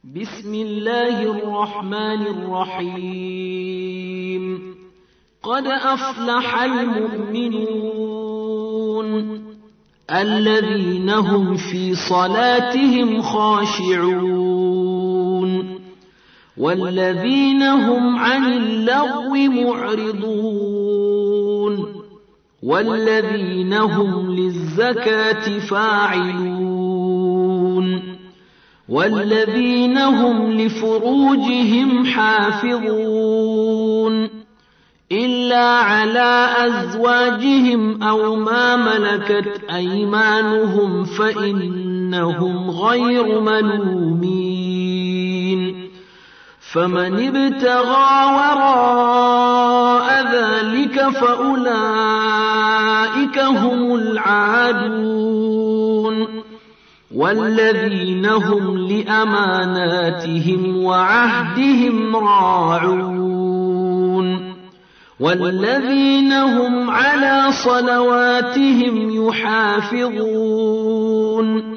بسم الله الرحمن الرحيم قد أفلح المؤمنون الذين هم في صلاتهم خاشعون والذين هم عن اللغو معرضون والذين هم للزكاة فاعلون والذين هم لفروجهم حافظون إلا على أزواجهم أو ما ملكت أيمانهم فإنهم غير ملومين فمن ابتغى وراء ذلك فأولئك هم العادون والذين هم لأماناتهم وعهدهم راعون والذين هم على صلواتهم يحافظون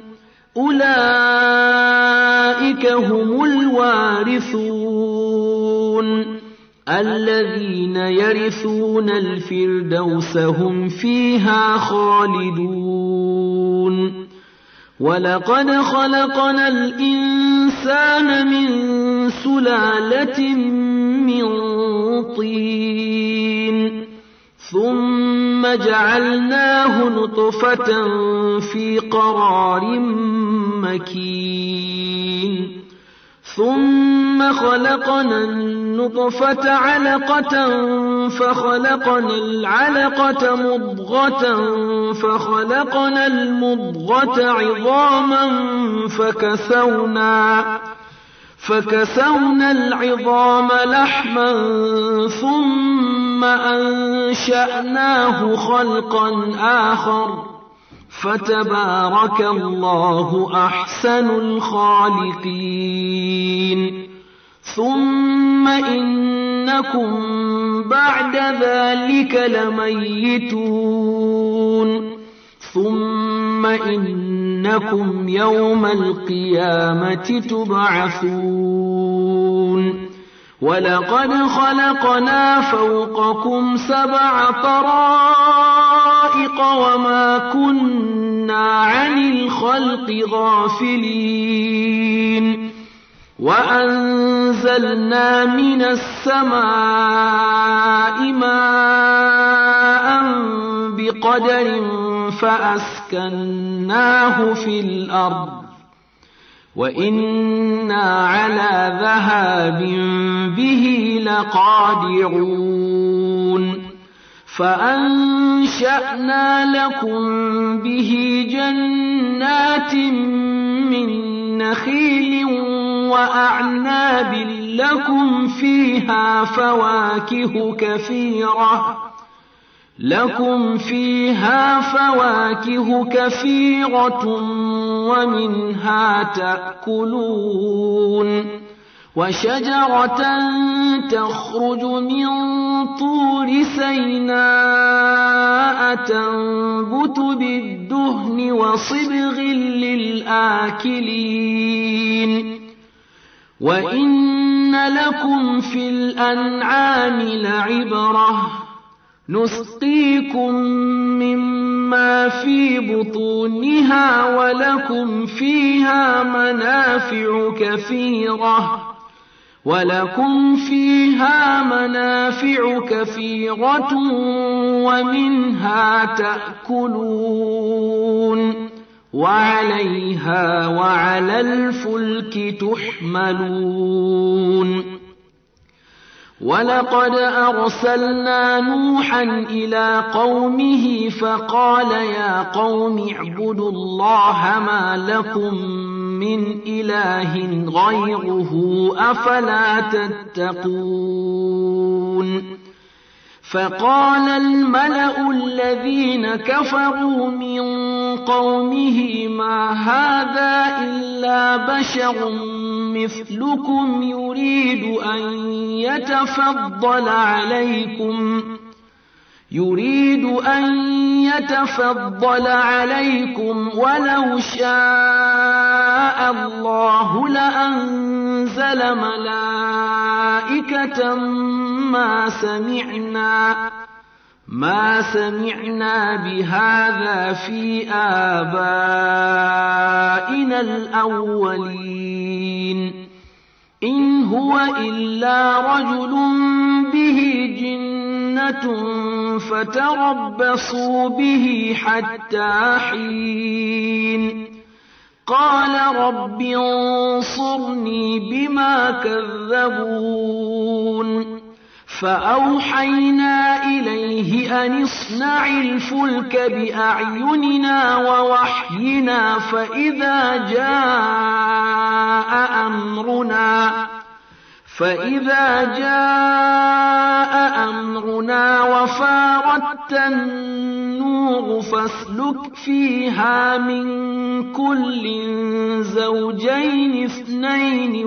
أولئك هم الوارثون الذين يرثون الفردوس هم فيها خالدون ولقد خلقنا الإنسان من سلالة من طين ثم جعلناه نطفة في قرار مكين ثم خلقنا النطفة علقة فخلقنا العلقة مضغة فخلقنا المضغة عظاما فكسونا العظام لحما ثم أنشأناه خلقا آخر فتبارك الله أحسن الخالقين ثم إنكم بعد ذلك لميتون ثم إنكم يوم القيامة تبعثون ولقد خلقنا فوقكم 7 طرائق وما كنا عن الخلق غافلين وأنزلنا من السماء ماء بقدر فأسكناه في الأرض وإنا على ذهاب به لقادرون فأنشأنا لكم به جنات من نخيل وأعناب لكم فيها فواكه كثيرة ومنها تأكلون وشجرة تخرج من طور سيناء تنبت بالدهن وصبغ للآكلين وإن لكم في الأنعام لعبرة نسقيكم مما في بطونها ولكم فيها منافع كثيرة ومنها تأكلون وعليها وعلى الفلك تحملون ولقد أرسلنا نوحا إلى قومه فقال يا قوم اعبدوا الله ما لكم من إله غيره أفلا تتقون فقال الملأ الذين كفروا من قومه ما هذا إلا بشر مثلكم يريد أن يتفضل عليكم ولو شاء الله أرسل ملائكة ما سمعنا بهذا في آبائنا الأولين إن هو إلا رجل به جنة فتربصوا به حتى حين قال رب انصرني بما كذبون فأوحينا إليه أن اصنع الفلك بأعيننا ووحينا فإذا جاء أمرنا وفاردت النور فاسلك فيها من كل زوجين اثنين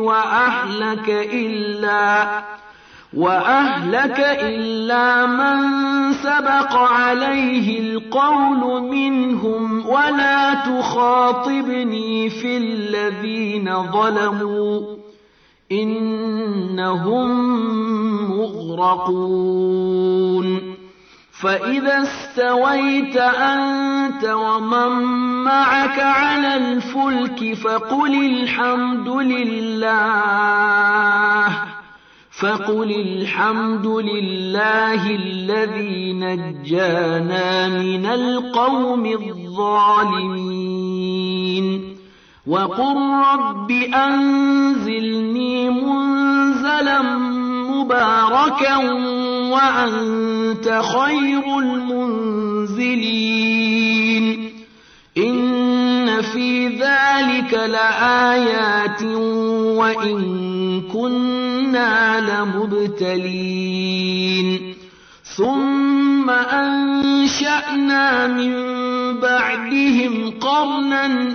وأهلك إلا من سبق عليه القول منهم ولا تخاطبني في الذين ظلموا إنهم مغرقون فإذا استويت أنت ومن معك على الفلك فقل الحمد لله الذي نجانا من القوم الظالمين وقل رب أنزلني منزلا مباركا وأنت خير المنزلين إن في ذلك لآيات وإن كنا لمبتلين ثم أنشأنا من بعدهم قرنا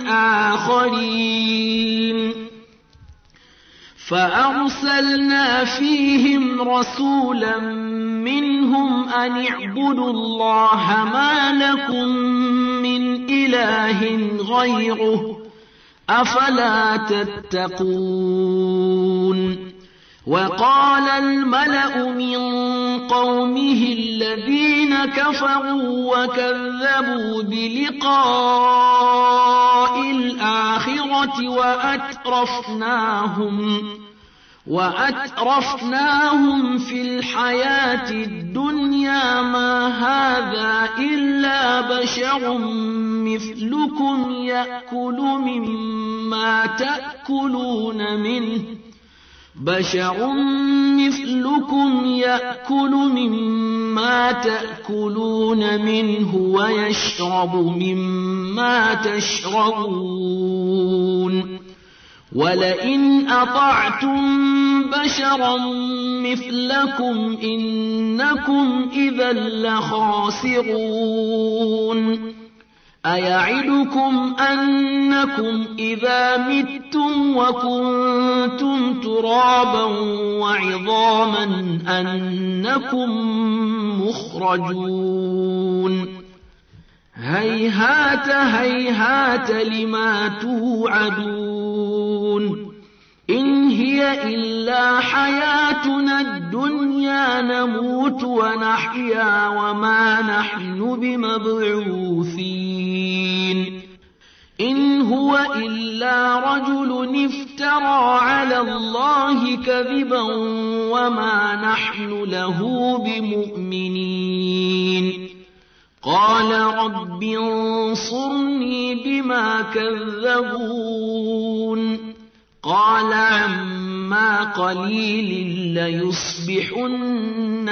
آخرين فأرسلنا فيهم رسولا منهم أن اعبدوا الله ما لكم من إله غيره أفلا تتقون وقال الملأ من قومه الذين كفروا وكذبوا بلقاء الآخرة وأترفناهم في الحياة الدنيا ما هذا إلا بشر مثلكم يأكل مما تأكلون منه ويشرب مما تشربون ولئن أطعتم بشرا مثلكم إنكم إذا لخاسرون أيعدكم أنكم إذا متم وكنتم ترابا وعظاما أنكم مخرجون هيهات هيهات لما توعدون إن هي إلا حياتنا الدنيا نموت ونحيا وما نحن بمبعوثين إن هو إلا رجل افترى على الله كذبا وما نحن له بمؤمنين قال رب انصرني بما كذبون قال عما قليل ليصبحن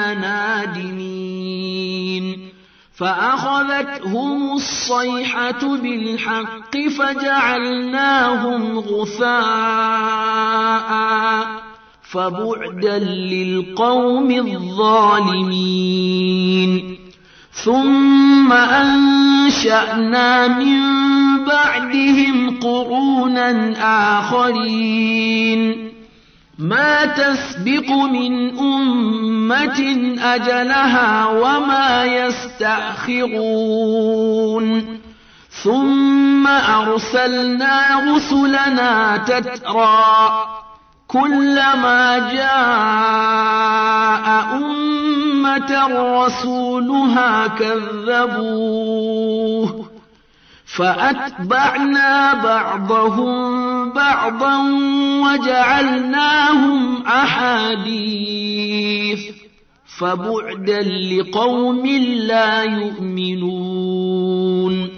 نادمين فأخذتهم الصيحة بالحق فجعلناهم غثاء فبعدا للقوم الظالمين ثم أنشأنا من بعدهم قرونا آخرين ما تسبق من أمة أجلها وما يستأخرون ثم أرسلنا رسلنا تترى كلما جاء أمة رسولها كذبوه فأتبعنا بعضهم بعضا وجعلناهم أحاديث فبعدا لقوم لا يؤمنون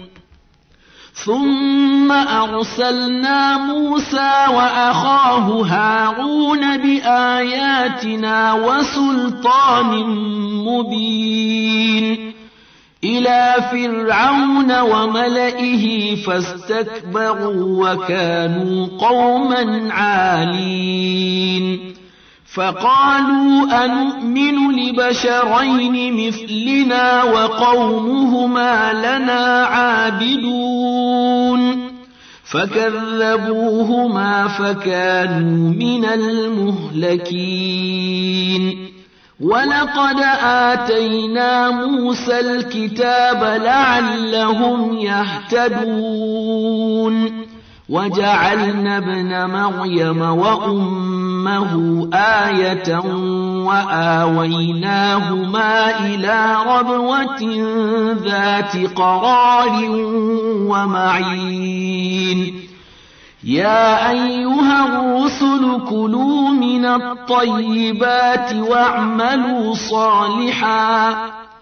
ثم أرسلنا موسى وأخاه هارون بآياتنا وسلطان مبين إلى فرعون وملئه فاستكبروا وكانوا قوما عالين فقالوا أنؤمن لبشرين مثلنا وقومهما لنا عابدون فكذبوهما فكانوا من المهلكين ولقد آتينا موسى الكتاب لعلهم يهتدون وجعلنا ابن مريم وأمه آية وآويناهما إلى ربوة ذات قرار ومعين يا أيها الرسل كلوا من الطيبات واعملوا صالحا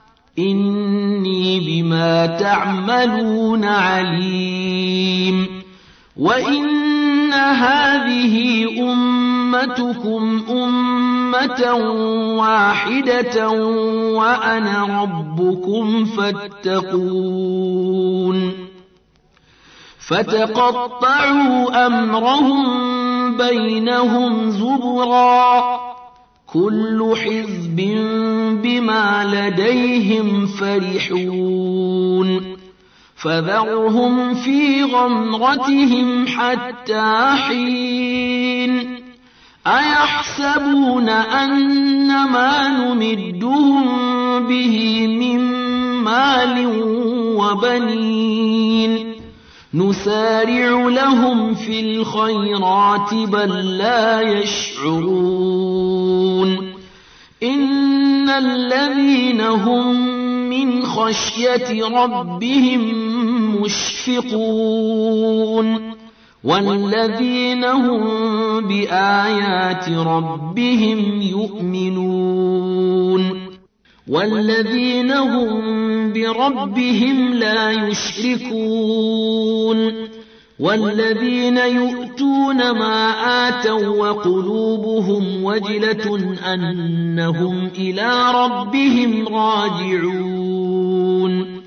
إني بما تعملون عليم وإن هذه أمتكم أمة واحدة وأنا ربكم فاتقون فتقطعوا أمرهم بينهم زبرا كل حزب بما لديهم فرحون فذرهم في غمرتهم حتى حين أيحسبون أن ما نمدهم به من مال وبنين نسارع لهم في الخيرات بل لا يشعرون إن الذين هم من خشية ربهم مشفقون والذين هم بآيات ربهم يؤمنون والذين هم بربهم لا يشركون والذين يؤتون ما آتوا وقلوبهم وجلة أنهم إلى ربهم راجعون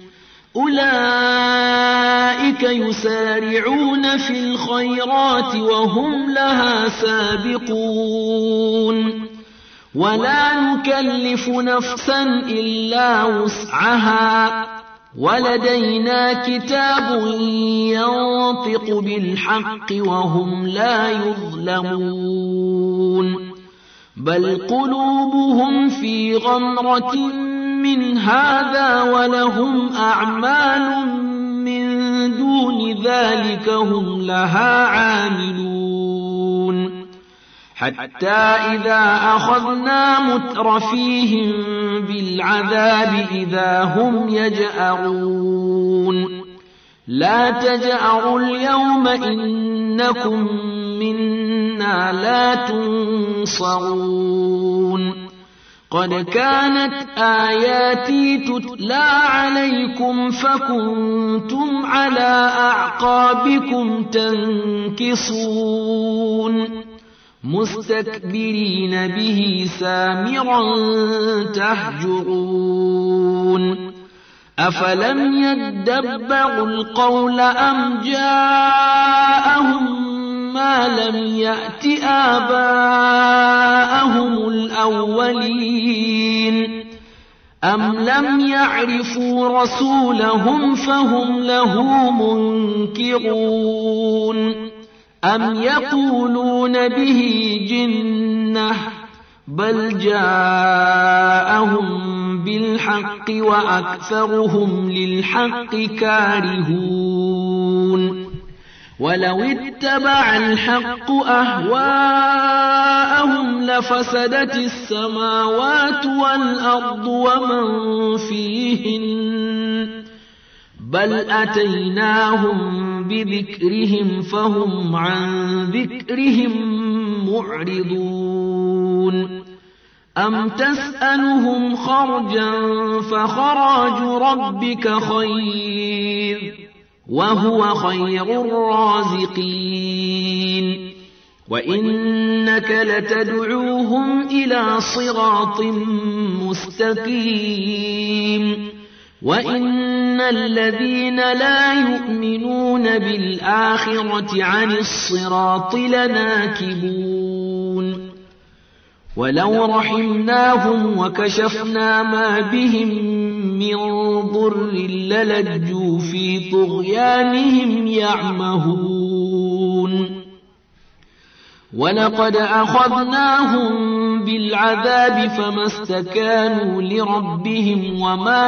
أولئك يسارعون في الخيرات وهم لها سابقون ولا نكلف نفسا إلا وسعها ولدينا كتاب ينطق بالحق وهم لا يظلمون بل قلوبهم في غمرة من هذا ولهم أعمال من دون ذلك هم لها عاملون حتى إذا أخذنا مترفيهم بالعذاب إذا هم يجأرون لا تجأروا اليوم إنكم منا لا تنصرون قد كانت آياتي تتلى عليكم فكنتم على أعقابكم تنكصون مستكبرين به سامرا تهجرون أفلم يدبروا القول أم جاءهم ما لم يأت آباءهم الأولين أم لم يعرفوا رسولهم فهم له منكرون أم يقولون به جنة بل جاءهم بالحق وأكثرهم للحق كارهون ولو اتبع الحق أهواءهم لفسدت السماوات والأرض ومن فيهن بل أتيناهم بذكرهم فهم عن ذكرهم معرضون أم تسألهم خرجا فخراج ربك خير وهو خير الرازقين وإنك لتدعوهم إلى صراط مستقيم وإن الذين لا يؤمنون بالآخرة عن الصراط لناكبون ولو رحمناهم وكشفنا ما بهم من ضر للجوا في طغيانهم يعمهون ولقد أخذناهم بالعذاب فما استكانوا لربهم وما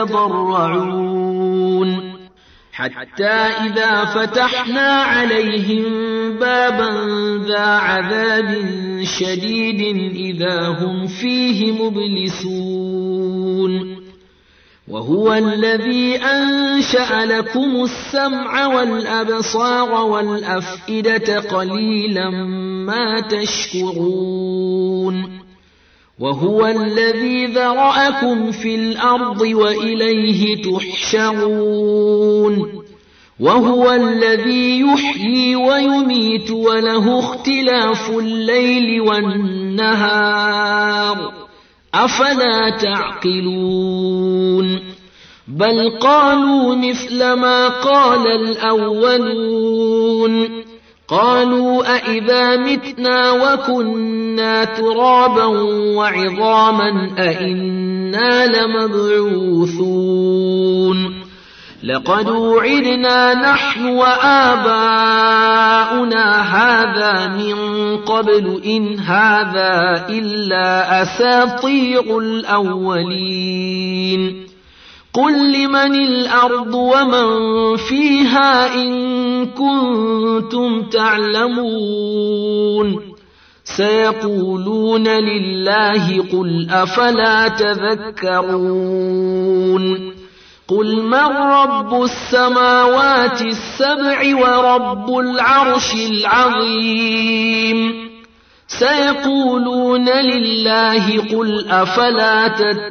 يتضرعون حتى إذا فتحنا عليهم بابا ذا عذاب شديد إذا هم فيه مبلسون وهو الذي أنشأ لكم السمع والأبصار والأفئدة قليلا ما تشكرون وهو الذي ذرأكم في الأرض وإليه تحشرون وهو الذي يحيي ويميت وله اختلاف الليل والنهار أفلا تعقلون بل قالوا مثل ما قال الأولون قالوا أئذا متنا وكنا ترابا وعظاما أئنا لمبعوثون لقد وعدنا نحن وآباؤنا هذا من قبل إن هذا إلا أساطير الأولين قل لمن الأرض ومن فيها إن كنتم تعلمون سيقولون لله قل أفلا تذكرون قل من رب السماوات السبع ورب العرش العظيم سيقولون لله قل أفلا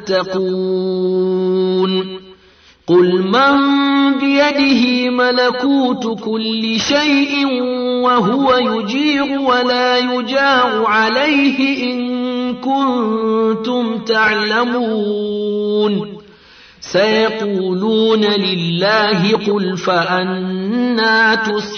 تتقون قل من بيده ملكوت كل شيء وهو يجير ولا يجار عليه إن كنتم تعلمون سيقولون لله قل فأنى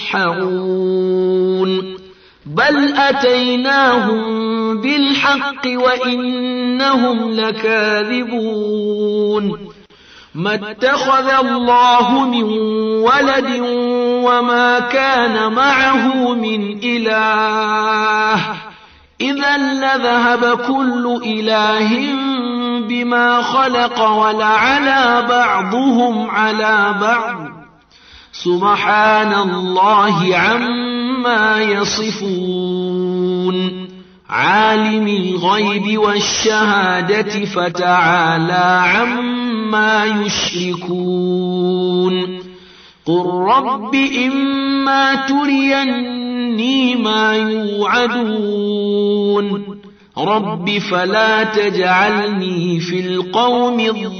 تسحرون بل أتيناهم بالحق وإنهم لكاذبون ما اتخذ الله من ولد وما كان معه من إله إذا لذهب كل إله بما خلق ولعلى بعضهم على بعض سبحان الله عما يصفون عالم الغيب والشهادة فتعالى عما يشركون قل رب إما تريني ما يوعدون رب فلا تجعلني في القوم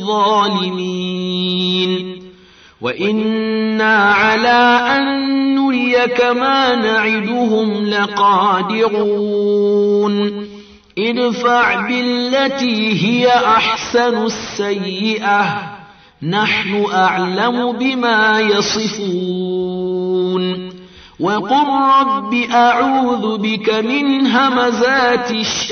الظالمين وإنا على أن نريك ما نعدهم لقادرون ادفع بالتي هي أحسن السيئة نحن أعلم بما يصفون وقل رب أعوذ بك من همزات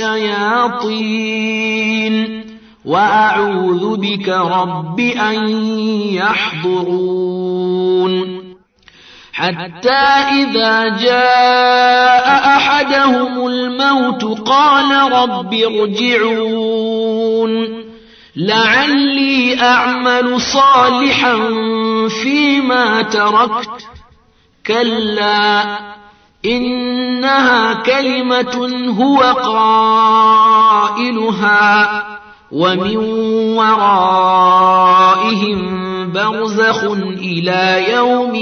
الشياطين وأعوذ بك رب أن يحضرون حتى إذا جاء أحدهم الموت قال رب ارجعون لعلي أعمل صالحا فيما تركت كلا إنها كلمة هو قائلها ومن ورائهم برزخ إلى يوم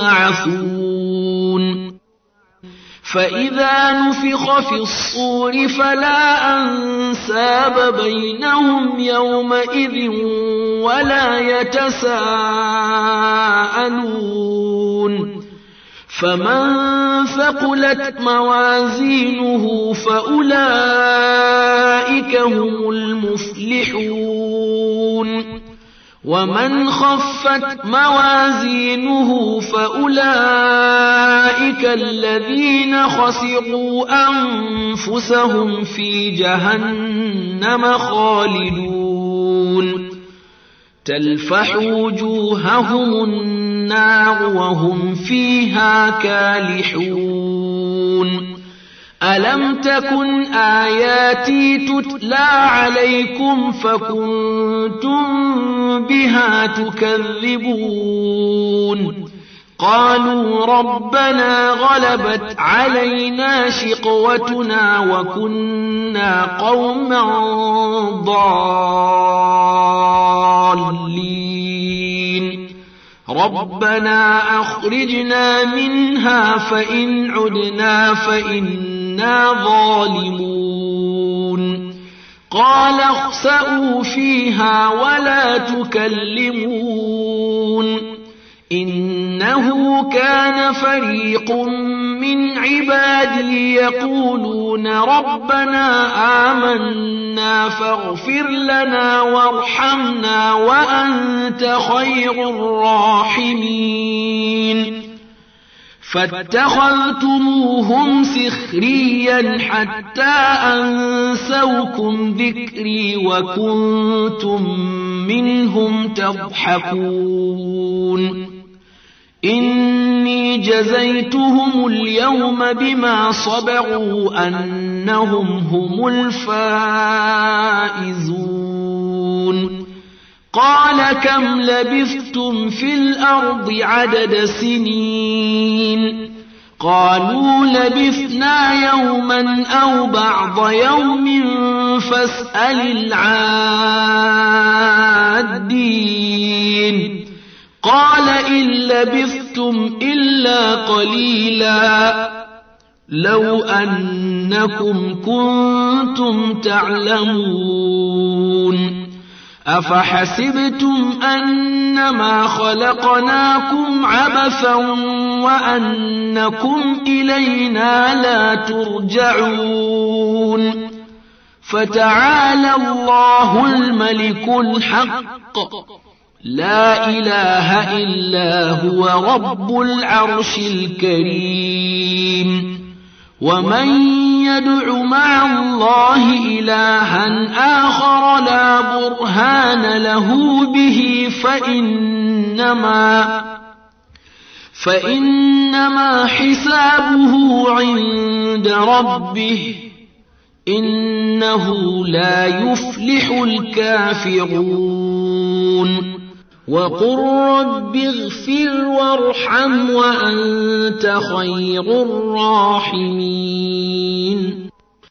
يبعثون فإذا نفخ في الصور فلا أنساب بينهم يومئذ ولا يتساءلون فمن ثقلت موازينه فأولئك هم المفلحون ومن خفت موازينه فأولئك الذين خسروا أنفسهم في جهنم خالدون تلفح وجوههم النار وهم فيها كالحون ألم تكن آياتي تتلى عليكم فكنتم بها تكذبون قالوا ربنا غلبت علينا شقوتنا وكنا قوما ضالين ربنا أخرجنا منها فإن عدنا فإنا ظالمون قال اخسئوا فيها ولا تكلمون إنه كان فريق من عبادي يقولون ربنا آمنا فاغفر لنا وارحمنا وأنت خير الراحمين فاتخذتموهم سخريا حتى أنسوكم ذكري وكنتم منهم تضحكون إني جزيتهم اليوم بما صبروا أنهم هم الفائزون قال كم لبثتم في الأرض عدد سنين قالوا لبثنا يوما أو بعض يوم فاسأل العادين قال إن لبثتم إلا قليلا لو أنكم كنتم تعلمون أفحسبتم أنما خلقناكم عبثا وأنكم إلينا لا ترجعون فتعالى الله الملك الحق لا إله إلا هو رب العرش الكريم ومن يدع مع الله إلها آخر لا برهان له به فإنما حسابه عند ربه إنه لا يفلح الكافرون وقل رب اغفر وارحم وأنت خير الراحمين